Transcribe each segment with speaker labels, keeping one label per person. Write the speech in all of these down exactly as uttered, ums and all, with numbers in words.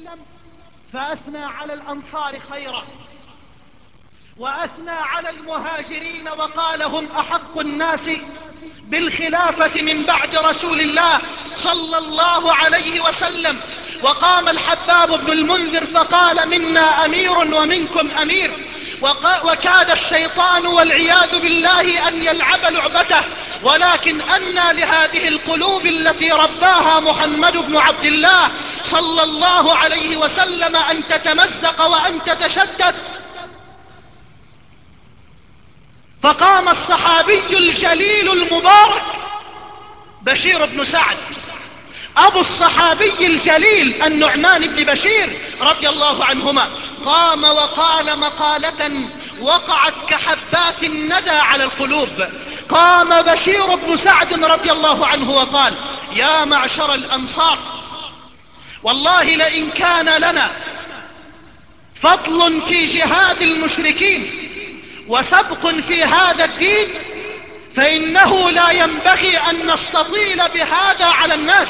Speaker 1: فأثنى على الأنصار خيرا، وأثنى على المهاجرين وقال هم أحق الناس بالخلافة من بعد رسول الله صلى الله عليه وسلم. وقام الحباب بن المنذر فقال منا أمير ومنكم أمير، وكاد الشيطان والعياذ بالله أن يلعب لعبته، ولكن أنى لهذه القلوب التي رباها محمد بن عبد الله صلى الله عليه وسلم أن تتمزق وأن تتشدد. فقام الصحابي الجليل المبارك بشير بن سعد أبو الصحابي الجليل النعمان بن بشير رضي الله عنهما، قام وقال مقالة وقعت كحبات الندى على القلوب. قام بشير بن سعد رضي الله عنه وقال يا معشر الأنصار، والله لئن كان لنا فضل في جهاد المشركين وسبق في هذا الدين فإنه لا ينبغي أن نستطيل بهذا على الناس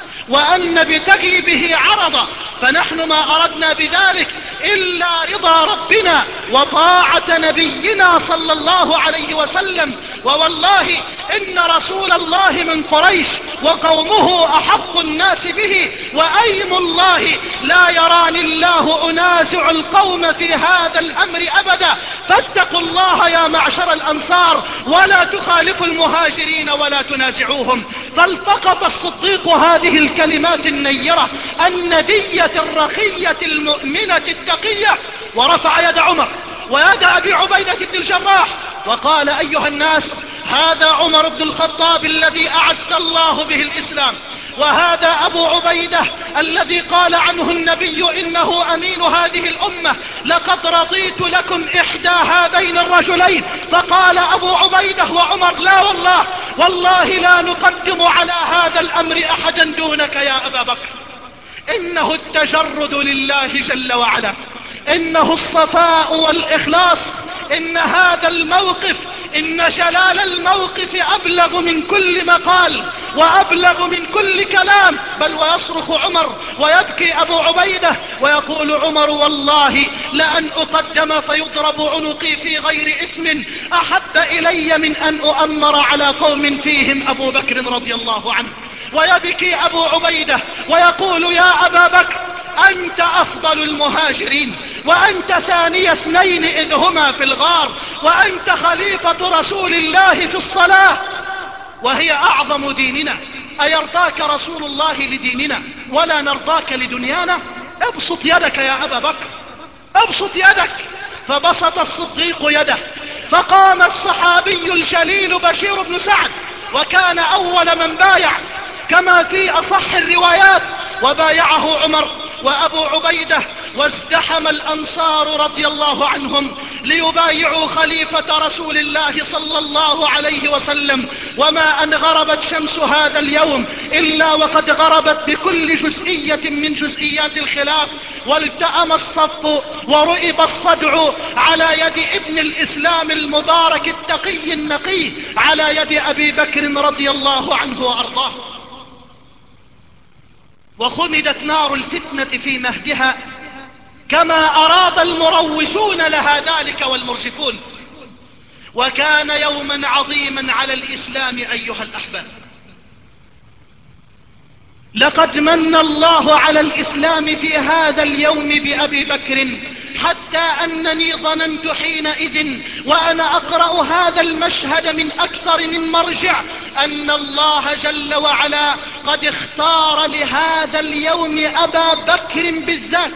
Speaker 1: وأن نبتغي به عرضا، فنحن ما أردنا بذلك إلا رضا ربنا وطاعة نبينا صلى الله عليه وسلم. ووالله إن رسول الله من قريش وقومه أحق الناس به، وأيم الله لا يراني الله أنازع القوم في هذا الأمر أبدا، فاتقوا الله يا معشر الأنصار ولا تخالفوا المهاجرين ولا تنازعوهم. فالتقط الصديق هذه الكلمات النيرة الندية الرقية المؤمنة التقية، ورفع يد عمر ويد أبي عبيدة بن الجراح وقال أيها الناس، هذا عمر بن الخطاب الذي أعز الله به الإسلام، وهذا أبو عبيدة الذي قال عنه النبي إنه أمين هذه الأمة، لقد رضيت لكم إحدى هذين الرجلين. فقال أبو عبيدة وعمر لا والله والله لا نقدم على هذا الأمر أحدا دونك يا أبا بكر، إنه التجرد لله جل وعلا، إنه الصفاء والإخلاص، إن هذا الموقف إن جلال الموقف أبلغ من كل مقال وأبلغ من كل كلام. بل ويصرخ عمر ويبكي أبو عبيدة ويقول عمر والله لأن أقدم فيضرب عنقي في غير إثم أحب إلي من أن أؤمر على قوم فيهم أبو بكر رضي الله عنه. ويبكي أبو عبيدة ويقول يا أبا بكر أنت أفضل المهاجرين، وأنت ثاني اثنين إذ هما في الغار، وأنت خليفة رسول الله في الصلاة وهي أعظم ديننا، أيرضاك رسول الله لديننا ولا نرضاك لدنيانا؟ ابسط يدك يا أبا بكر، ابسط يدك. فبسط الصديق يده، فقام الصحابي الجليل بشير بن سعد وكان أول من بايع كما في أصح الروايات، وبايعه عمر وأبو عبيدة، وازدحم الأنصار رضي الله عنهم ليبايعوا خليفة رسول الله صلى الله عليه وسلم. وما أن غربت شمس هذا اليوم إلا وقد غربت بكل جزئية من جزئيات الخلاف، والتأم الصف ورئب الصدع على يد ابن الإسلام المبارك التقي النقي، على يد أبي بكر رضي الله عنه وأرضاه. وخمدت نار الفتنة في مهدها كما أراد المروجون لها ذلك والمرجفون. وكان يوما عظيما على الإسلام أيها الأحباب، لقد من الله على الإسلام في هذا اليوم بأبي بكر، حتى أنني ظننت حينئذ وأنا أقرأ هذا المشهد من أكثر من مرجع أن الله جل وعلا قد اختار لهذا اليوم أبا بكر بالذات.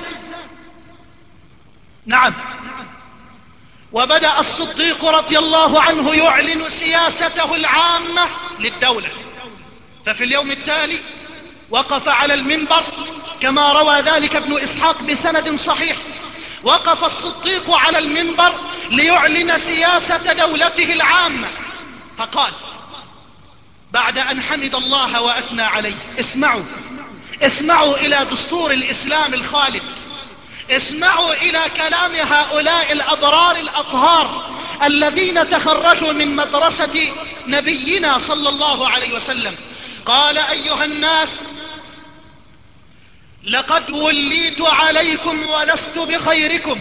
Speaker 1: نعم. وبدأ الصديق رضي الله عنه يعلن سياسته العامة للدولة، ففي اليوم التالي وقف على المنبر كما روى ذلك ابن إسحاق بسند صحيح، وقف الصديق على المنبر ليعلن سياسة دولته العامة، فقال بعد أن حمد الله وأثنى عليه: اسمعوا اسمعوا إلى دستور الإسلام الخالد، اسمعوا إلى كلام هؤلاء الأبرار الأطهار الذين تخرجوا من مدرسة نبينا صلى الله عليه وسلم. قال: أيها الناس، لقد وليت عليكم ولست بخيركم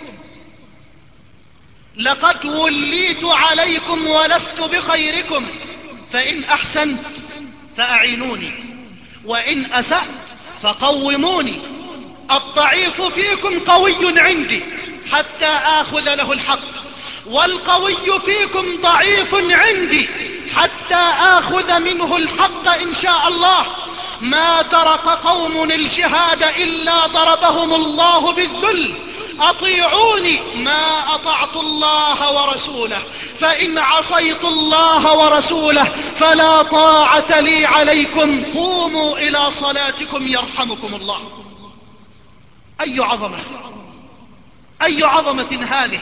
Speaker 1: لقد وليت عليكم ولست بخيركم فإن أحسنت فأعينوني وإن أسأت فقوموني. الضعيف فيكم قوي عندي حتى آخذ له الحق، والقوي فيكم ضعيف عندي حتى آخذ منه الحق إن شاء الله. ما ترك قوم الجهاد إلا ضربهم الله بالذل. أطيعوني ما أطعت الله ورسوله، فإن عصيت الله ورسوله فلا طاعة لي عليكم. قوموا إلى صلاتكم يرحمكم الله. أي عظمة، أي عظمة هذه.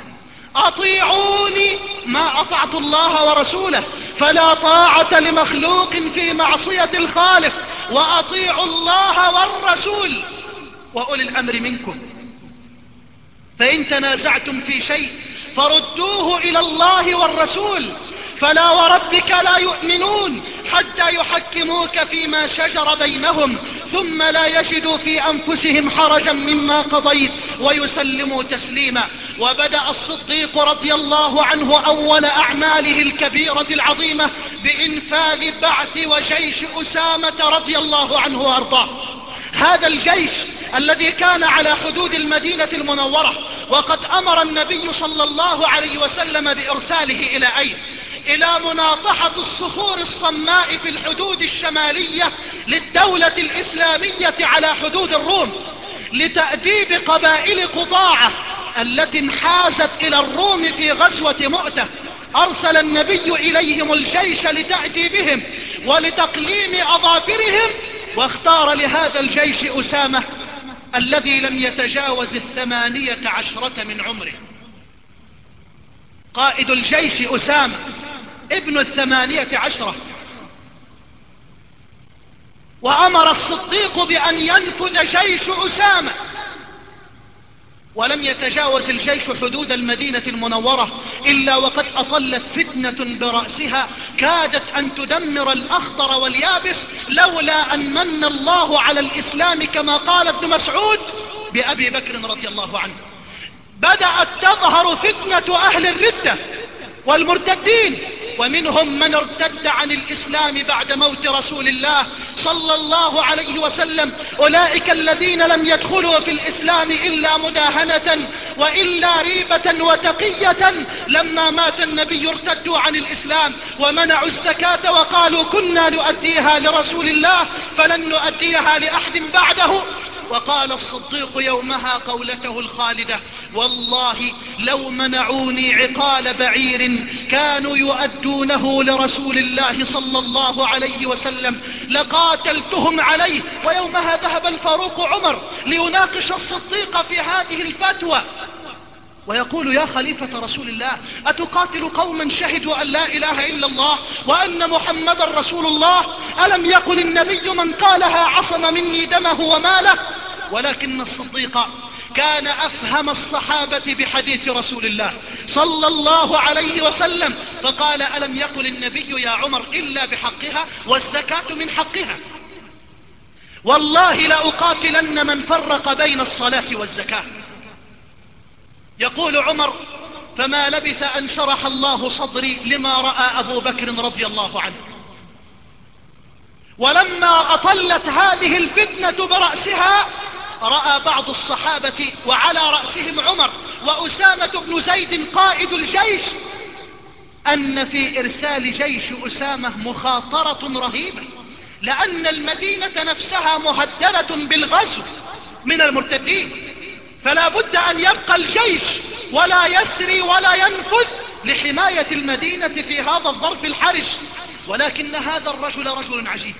Speaker 1: أطيعوني ما أطعت الله ورسوله، فلا طاعة لمخلوق في معصية الخالق، وأطيعوا الله والرسول وأولي الأمر منكم. فإن تنازعتم في شيء فردوه إلى الله والرسول، فلا وربك لا يؤمنون حتى يحكموك فيما شجر بينهم ثم لا يجدوا في أنفسهم حرجا مما قضيت ويسلموا تسليما. وبدأ الصديق رضي الله عنه أول أعماله الكبيرة العظيمة بإنفاذ بعث وجيش أسامة رضي الله عنه وأرضاه. هذا الجيش الذي كان على حدود المدينة المنورة، وقد أمر النبي صلى الله عليه وسلم بإرساله إلى أين؟ إلى مناطحة الصخور الصماء في الحدود الشمالية للدولة الإسلامية على حدود الروم، لتأديب قبائل قضاعة التي انحازت إلى الروم في غزوة مؤتة. أرسل النبي إليهم الجيش لتأديبهم ولتقليم أظافرهم، واختار لهذا الجيش أسامة الذي لم يتجاوز الثمانية عشرة من عمره. قائد الجيش أسامة ابن الثمانية عشرة. وأمر الصديق بأن ينفذ جيش أسامة، ولم يتجاوز الجيش حدود المدينة المنورة إلا وقد أطلت فتنة برأسها كادت أن تدمر الأخضر واليابس، لولا أن من الله على الإسلام كما قال ابن مسعود بأبي بكر رضي الله عنه. بدأت تظهر فتنة أهل الردة والمرتدين، ومنهم من ارتد عن الإسلام بعد موت رسول الله صلى الله عليه وسلم. أولئك الذين لم يدخلوا في الإسلام إلا مداهنة وإلا ريبة وتقية، لما مات النبي ارتدوا عن الإسلام ومنعوا الزكاة وقالوا كنا نؤديها لرسول الله فلن نؤديها لأحد بعده. وقال الصديق يومها قولته الخالدة: والله لو منعوني عقال بعير كانوا يؤدونه لرسول الله صلى الله عليه وسلم لقاتلتهم عليه. ويومها ذهب الفاروق عمر ليناقش الصديق في هذه الفتوى ويقول: يا خليفة رسول الله، أتقاتل قوما شهدوا أن لا إله إلا الله وأن محمد رسول الله؟ ألم يقل النبي من قالها عصم مني دمه وماله؟ ولكن الصديق كان أفهم الصحابة بحديث رسول الله صلى الله عليه وسلم، فقال: ألم يقل النبي يا عمر إلا بحقها والزكاة من حقها؟ والله لأقاتلن من فرق بين الصلاة والزكاة. يقول عمر: فما لبث أن شرح الله صدري لما رأى أبو بكر رضي الله عنه. ولما أطلت هذه الفتنة برأسها رأى بعض الصحابة وعلى رأسهم عمر وأسامة بن زيد قائد الجيش أن في إرسال جيش أسامة مخاطرة رهيبة، لأن المدينة نفسها مهددة بالغزو من المرتدين، فلا بد أن يبقى الجيش ولا يسري ولا ينفذ لحماية المدينة في هذا الظرف الحرج. ولكن هذا الرجل رجل عجيب،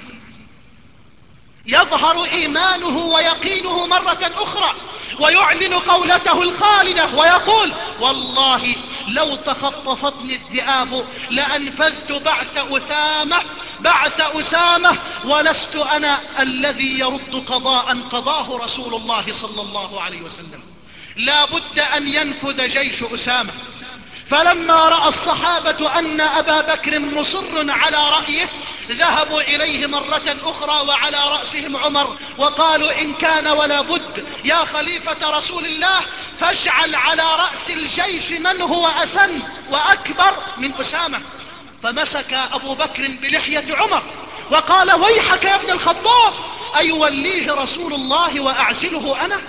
Speaker 1: يظهر إيمانه ويقينه مرة أخرى ويعلن قولته الخالدة ويقول: والله لو تخطفتني الذئاب لأنفذت بعث أسامة بعث أسامة ولست أنا الذي يرد قضاء قضاه رسول الله صلى الله عليه وسلم. لا بد أن ينفذ جيش أسامة. فلما رأى الصحابة أن أبا بكر مصر على رأيه ذهبوا إليه مرة أخرى وعلى رأسهم عمر، وقالوا إن كان ولا بد يا خليفة رسول الله فاجعل على رأس الجيش من هو أسن وأكبر من أسامة. فمسك أبو بكر بلحية عمر وقال ويحك يا ابن الخطاب، أيوليه رسول الله وأعزله أنا؟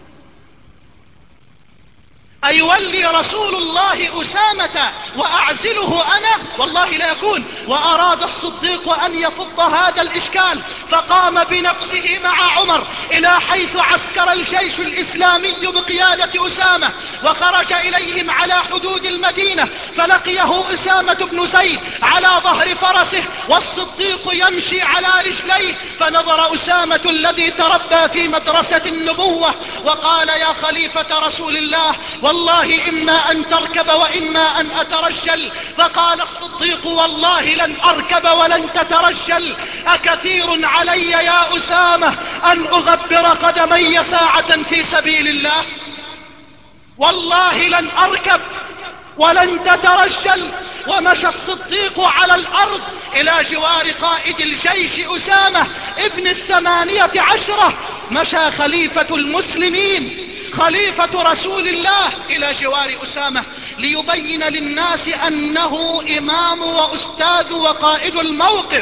Speaker 1: أيولي رسول الله أسامة وأعزله أنا؟ والله لا يكون. وأراد الصديق أن يفض هذا الإشكال، فقام بنفسه مع عمر إلى حيث عسكر الجيش الإسلامي بقيادة أسامة، وخرج إليهم على حدود المدينة، فلقيه أسامة بن زيد على ظهر فرسه والصديق يمشي على رجليه، فنظر أسامة الذي تربى في مدرسة النبوة وقال يا خليفة رسول الله والله إما أن تركب وإما أن أترجل. فقال الصديق والله لن أركب ولن تترجل، أكثير علي يا أسامة أن أغبر قدمي ساعة في سبيل الله؟ والله لن أركب ولن تترجل. ومشى الصديق على الأرض إلى جوار قائد الجيش أسامة ابن الثمانية عشرة. مشى خليفة المسلمين خليفة رسول الله إلى جوار أسامة ليبين للناس أنه إمام وأستاذ وقائد الموقف.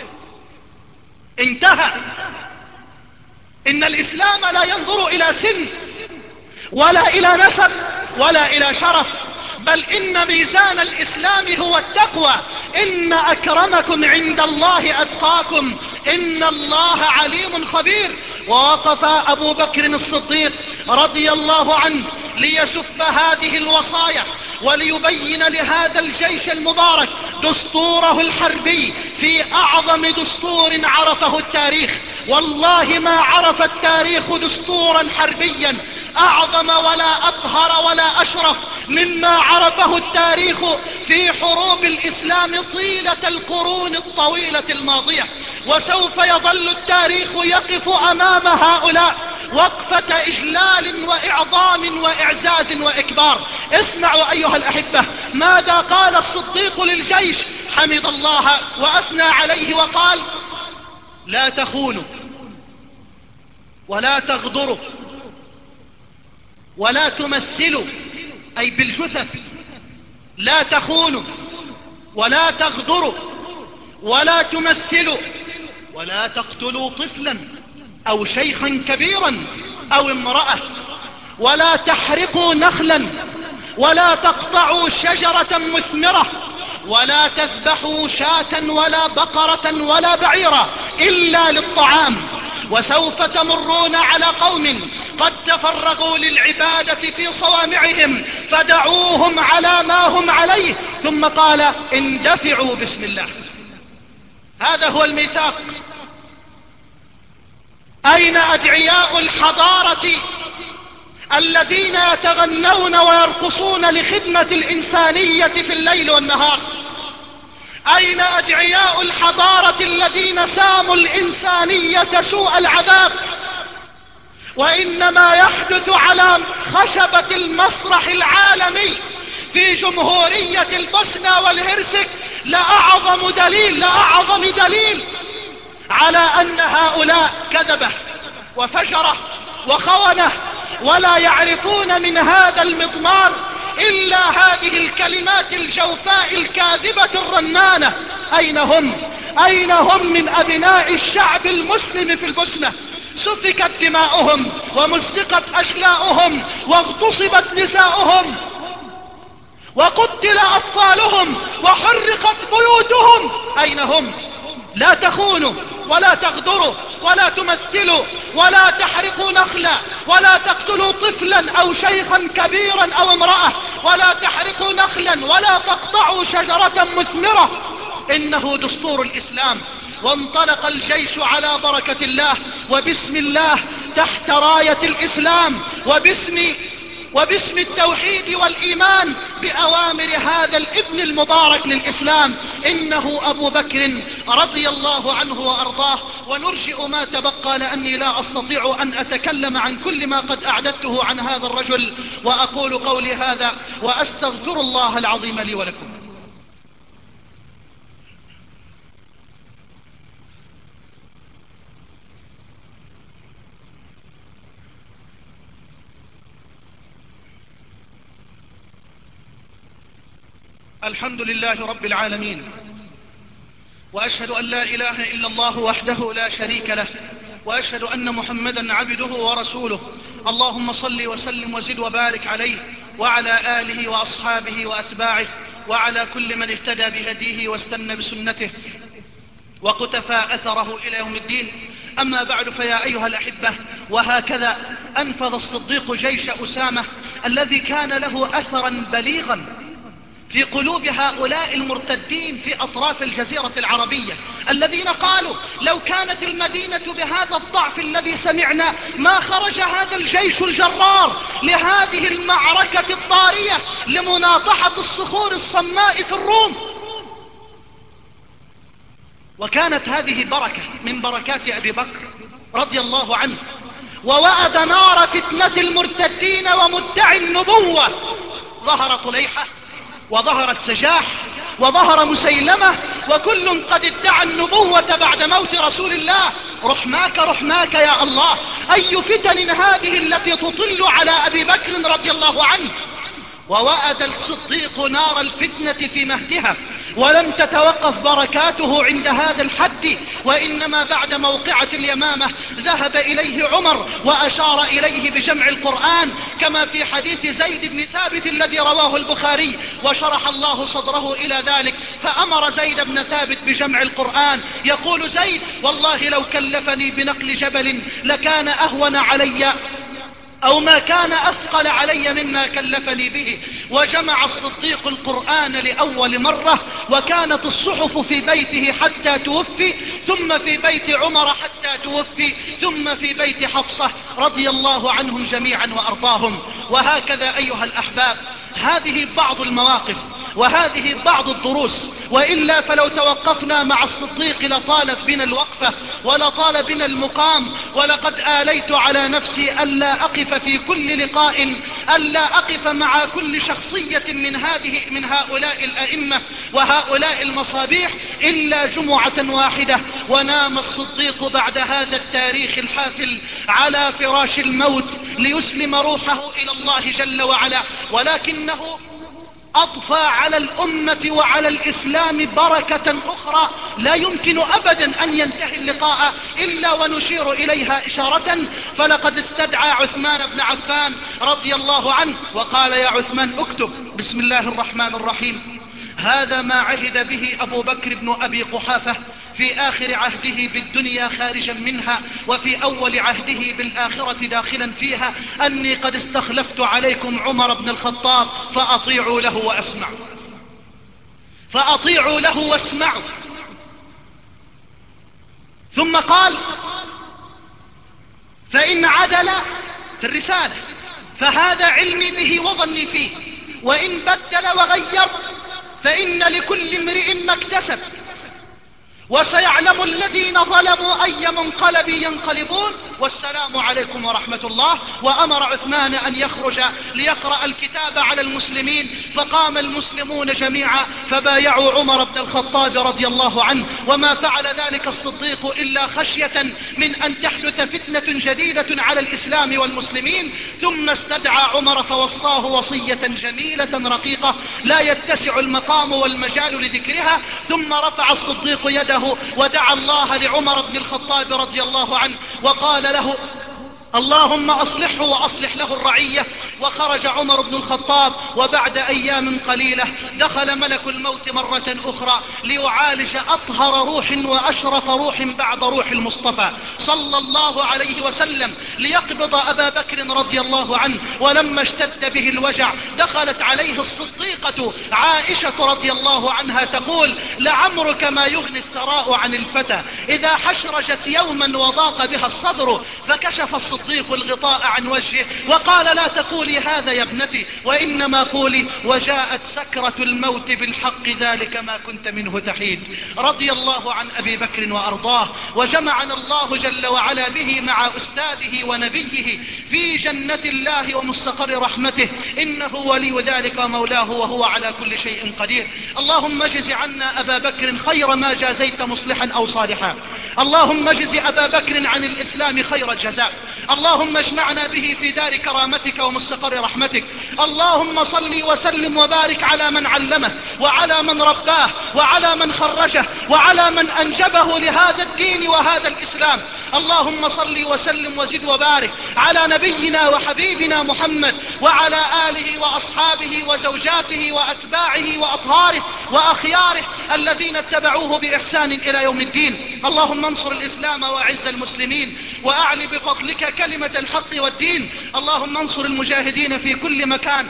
Speaker 1: انتهى. إن الإسلام لا ينظر إلى سن ولا إلى نسب ولا إلى شرف، بل إن ميزان الإسلام هو التقوى. إن أكرمكم عند الله أتقاكم إن الله عليم خبير. ووقف أبو بكر الصديق رضي الله عنه ليسف هذه الوصايا وليبين لهذا الجيش المبارك دستوره الحربي في أعظم دستور عرفه التاريخ. والله ما عرف التاريخ دستورا حربيا أعظم ولا أطهر ولا أشرف مما عرفه التاريخ في حروب الإسلام طيلة القرون الطويلة الماضية. وسوف يظل التاريخ يقف أمام هؤلاء وقفة إجلال وإعظام وإعزاز وإكبار. اسمعوا أيها الأحبة ماذا قال الصديق للجيش، حمد الله وأثنى عليه وقال لا تخونوا ولا تغدروا ولا تمثلوا، أي بالجثث. لا تخونوا ولا تغدروا ولا تمثلوا ولا تقتلوا طفلا أو شيخا كبيرا أو امرأة، ولا تحرقوا نخلا ولا تقطعوا شجرة مثمرة ولا تذبحوا شاة ولا بقرة ولا بعيرا إلا للطعام. وسوف تمرون على قوم قد تفرغوا للعبادة في صوامعهم فدعوهم على ما هم عليه، ثم قال اندفعوا بسم الله. هذا هو الميثاق. أين أدعياء الحضارة الذين يتغنون ويرقصون لخدمة الإنسانية في الليل والنهار؟ أين أدعياء الحضارة الذين ساموا الإنسانية سوء العذاب؟ وإنما يحدث على خشبة المسرح العالمي في جمهورية البوسنة والهرسك لأعظم دليل لأعظم دليل على أن هؤلاء كذبة وفجرة وخونة، ولا يعرفون من هذا المضمار إلا هذه الكلمات الجوفاء الكاذبة الرنانة. أين هم؟ أين هم من أبناء الشعب المسلم في البوسنة؟ سفكت دماؤهم ومزقت أشلاؤهم واغتصبت نساؤهم وقتل أطفالهم وحرقت بيوتهم. أين هم؟ لا تخونوا ولا تغدروا ولا تمثلوا ولا تحرقوا نخلا ولا تقتلوا طفلا أو شيخا كبيرا أو امرأة ولا تحرقوا نخلا ولا تقطعوا شجرة مثمرة. إنه دستور الإسلام. وانطلق الجيش على بركة الله وبسم الله تحت راية الإسلام وباسم وباسم التوحيد والإيمان بأوامر هذا الابن المبارك للإسلام. إنه أبو بكر رضي الله عنه وأرضاه. ونرجئ ما تبقى لأني لا أستطيع أن أتكلم عن كل ما قد أعددته عن هذا الرجل، وأقول قولي هذا وأستغفر الله العظيم لي ولكم. الحمد لله رب العالمين، وأشهد أن لا إله إلا الله وحده لا شريك له، وأشهد أن محمدا عبده ورسوله. اللهم صل وسلم وزد وبارك عليه وعلى آله وأصحابه وأتباعه وعلى كل من اهتدى بهديه واستنى بسنته وقتفى أثره إلى يوم الدين. أما بعد، فيا أيها الأحبة، وهكذا أنفذ الصديق جيش أسامة الذي كان له أثرا بليغا في قلوب هؤلاء المرتدين في أطراف الجزيرة العربية، الذين قالوا لو كانت المدينة بهذا الضعف الذي سمعنا ما خرج هذا الجيش الجرار لهذه المعركة الطارية لمناطحة الصخور الصماء في الروم. وكانت هذه بركة من بركات أبي بكر رضي الله عنه، ووأد نار فتنة المرتدين ومدعي النبوة. ظهر طليحة وظهرت سجاح وظهر مسيلمة، وكل قد ادعى النبوة بعد موت رسول الله. رحماك رحماك يا الله، أي فتن هذه التي تطل على أبي بكر رضي الله عنه. ووأد الصديق نار الفتنة في مهدها، ولم تتوقف بركاته عند هذا الحد، وإنما بعد موقعة اليمامة ذهب إليه عمر وأشار إليه بجمع القرآن، كما في حديث زيد بن ثابت الذي رواه البخاري، وشرح الله صدره إلى ذلك فأمر زيد بن ثابت بجمع القرآن. يقول زيد: والله لو كلفني بنقل جبل لكان أهون علي أو ما كان أثقل علي مما كلفني به. وجمع الصديق القرآن لأول مرة، وكانت الصحف في بيته حتى توفي، ثم في بيت عمر حتى توفي، ثم في بيت حفصة رضي الله عنهم جميعا وأرضاهم. وهكذا أيها الأحباب، هذه بعض المواقف وهذه بعض الدروس، وإلا فلو توقفنا مع الصديق لطالت بنا الوقفة ولطال بنا المقام. ولقد آليت على نفسي ألا أقف في كل لقاء ألا أقف مع كل شخصية من هذه من هؤلاء الأئمة وهؤلاء المصابيح إلا جمعة واحدة. ونام الصديق بعد هذا التاريخ الحافل على فراش الموت ليسلم روحه إلى الله جل وعلا، ولكنه أضفى على الأمة وعلى الإسلام بركة أخرى لا يمكن أبدا أن ينتهي اللقاء إلا ونشير إليها إشارة. فلقد استدعى عثمان بن عفان رضي الله عنه وقال: يا عثمان، اكتب بسم الله الرحمن الرحيم. هذا ما عهد به أبو بكر بن أبي قحافة في آخر عهده بالدنيا خارجا منها، وفي أول عهده بالآخرة داخلا فيها، أني قد استخلفت عليكم عمر بن الخطاب فأطيعوا له وأسمعوا فأطيعوا له واسمعوا. ثم قال: فإن عدل في الرسالة فهذا علمي به وظني فيه، وإن بدل وغير فإن لكل امرئ ما اكتسب، وسيعلم الذين ظلموا أي منقلب ينقلبون، والسلام عليكم ورحمة الله. وأمر عثمان أن يخرج ليقرأ الكتاب على المسلمين، فقام المسلمون جميعا فبايعوا عمر بن الخطاب رضي الله عنه. وما فعل ذلك الصديق إلا خشية من أن تحدث فتنة جديدة على الإسلام والمسلمين. ثم استدعى عمر فوصاه وصية جميلة رقيقة لا يتسع المقام والمجال لذكرها. ثم رفع الصديق يده ودعا الله لعمر بن الخطاب رضي الله عنه وقال له: اللهم أصلحه وأصلح له الرعية. وخرج عمر بن الخطاب، وبعد أيام قليلة دخل ملك الموت مرة أخرى ليعالج أطهر روح وأشرف روح بعد روح المصطفى صلى الله عليه وسلم، ليقبض أبا بكر رضي الله عنه. ولما اشتد به الوجع دخلت عليه الصديقة عائشة رضي الله عنها تقول: لعمرك ما يغني الثراء عن الفتى إذا حشرجت يوما وضاق بها الصدر. فكشف الصديق الغطاء عن وجهه وقال: لا تقولي هذا يا ابنتي، وإنما قولي: وجاءت سكرة الموت بالحق ذلك ما كنت منه تحيد. رضي الله عن أبي بكر وأرضاه، وجمعنا الله جل وعلا به مع أستاذه ونبيه في جنة الله ومستقر رحمته، إنه ولي ذلك ومولاه وهو على كل شيء قدير. اللهم اجز عنا أبا بكر خير ما جازيت مصلحا أو صالحا. اللهم اجز أبا بكر عن الإسلام خير الجزاء. اللهم اجمعنا به في دار كرامتك ومستقر رحمتك. اللهم صل وسلم وبارك على من علمه وعلى من رباه وعلى من خرجه وعلى من أنجبه لهذا الدين وهذا الإسلام. اللهم صل وسلم وزد وبارك على نبينا وحبيبنا محمد وعلى آله وأصحابه وزوجاته وأتباعه وأطهاره وأخياره الذين اتبعوه بإحسان إلى يوم الدين. اللهم انصر الإسلام وأعز المسلمين وأعل بفضلك كلمة الحق والدين. اللهم انصر المجاهدين في كل مكان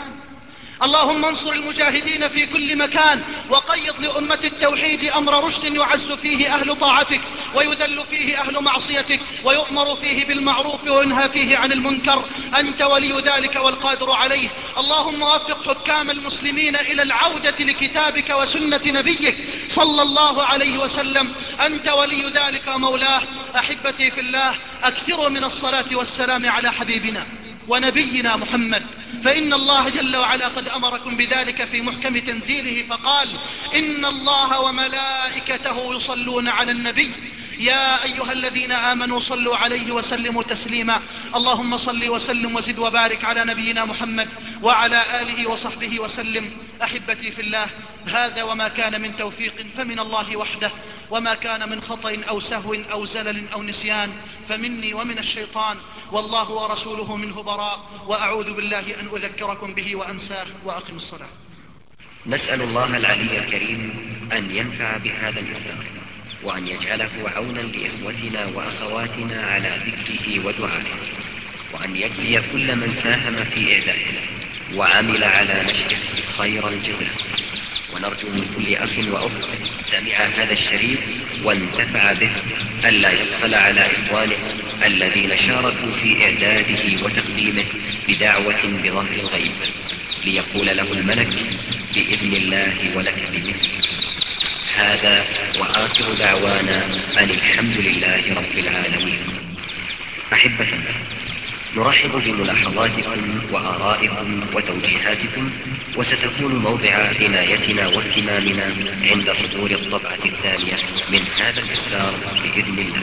Speaker 1: اللهم انصر المجاهدين في كل مكان وقيض لأمة التوحيد أمر رشد يعز فيه أهل طاعتك ويذل فيه أهل معصيتك ويؤمر فيه بالمعروف وينهى فيه عن المنكر. أنت ولي ذلك والقادر عليه. اللهم وفق حكام المسلمين إلى العودة لكتابك وسنة نبيك صلى الله عليه وسلم. أنت ولي ذلك ومولاه. أحبتي في الله، أكثروا من الصلاة والسلام على حبيبنا ونبينا محمد، فإن الله جل وعلا قد أمركم بذلك في محكم تنزيله فقال: إن الله وملائكته يصلون على النبي يا أيها الذين آمنوا صلوا عليه وسلموا تسليما. اللهم صل وسلم وزد وبارك على نبينا محمد وعلى آله وصحبه وسلم. أحبتي في الله، هذا وما كان من توفيق فمن الله وحده، وما كان من خطأ أو سهو أو زلل أو نسيان فمني ومن الشيطان، والله ورسوله منه براء. وأعوذ بالله أن أذكركم به وأنساه. وأقم الصلاة.
Speaker 2: نسأل الله العلي الكريم أن ينفع بهذا الإسلام، وأن يجعله عونا لإخوتنا وأخواتنا على ذكره ودعائه، وأن يجزي كل من ساهم في إعداده وعمل على نشره خير الجزاء. ونرجو من كل أخ وأخت سمع هذا الشريط وانتفع به ألا يبخل على إخوانه الذين شاركوا في إعداده وتقديمه بدعوة بظهر الغيب، ليقول له الملك: بإذن الله ولك بمثل. هذا وآخر دعوانا أن الحمد لله رب العالمين. أحبتنا، نرحب بملاحظاتكم وآرائكم وتوجيهاتكم، وستكون موضع عنايتنا واهتمامنا عند صدور الطبعة الثانية من هذا الإصدار بإذن الله.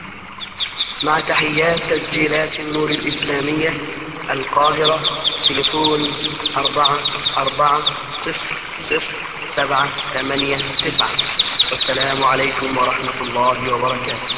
Speaker 3: مع تحيات تسجيلات النور الإسلامية، القاهرة، تليفون أربعة أربعة صفر صفر سبعة ثمانية تسعة. والسلام عليكم ورحمة الله وبركاته.